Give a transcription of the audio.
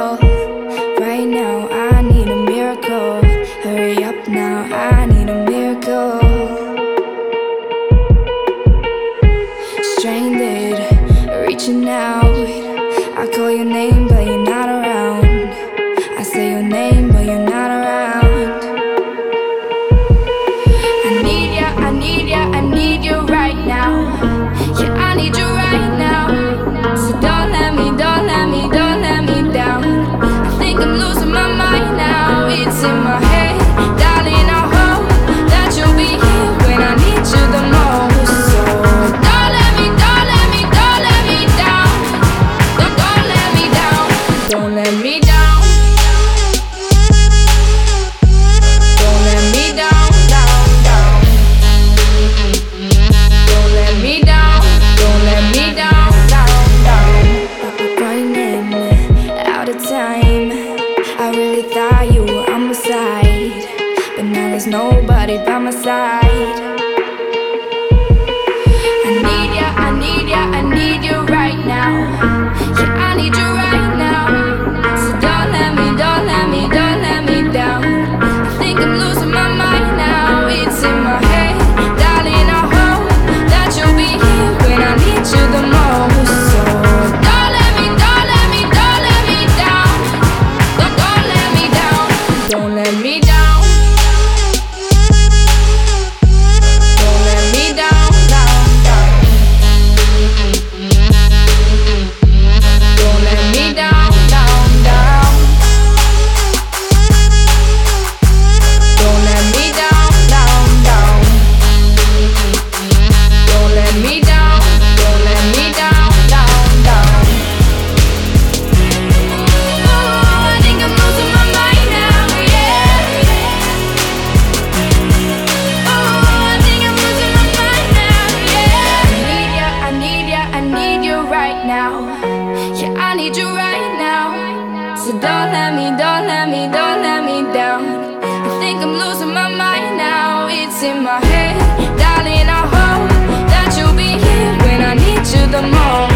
miracle. Right now, I need a miracle. Hurry up now, I need a miracle. Stranded, reaching out. I call your name, but you're not around. I say your name, but you're not around. I need ya, I need ya, I need you right now. Yeah, I need you right now. So don't let me, don't let me, don't let me down. I think I'm losing my mind now. It's in my head, darling, I hope that you'll be here when I need you the most. So don't let me, don't let me, don't let me down. Don't let me down. Don't let me down. Don't let me down, down, down. Don't let me down. Don't let me down, down, down. Running out of time. I really thought you were on my side, but now there's nobody by my side. I need ya, I need ya, I need you right now. Yeah, I need you right now. So don't let me, don't let me, don't let me down. I think I'm losing my mind now. It's in my head, darling, I hope that you'll be here when I need you the most. So don't let me, don't let me, don't let me down. Don't let me down. Don't let me down. Don't let me down, down, down. Don't let me down, down, down. Don't let me down, down, down. Don't let me down, don't let me down, down, down. Oh, I think I'm losing my mind now, yeah. Oh, I think I'm losing my mind now, yeah. I need ya, I need ya, I need you right now. Yeah, I need you right now. So don't let me, don't let me, don't let me down. I think I'm losing my mind now. It's in my head, darling, I hope that you'll be here when I need you the most.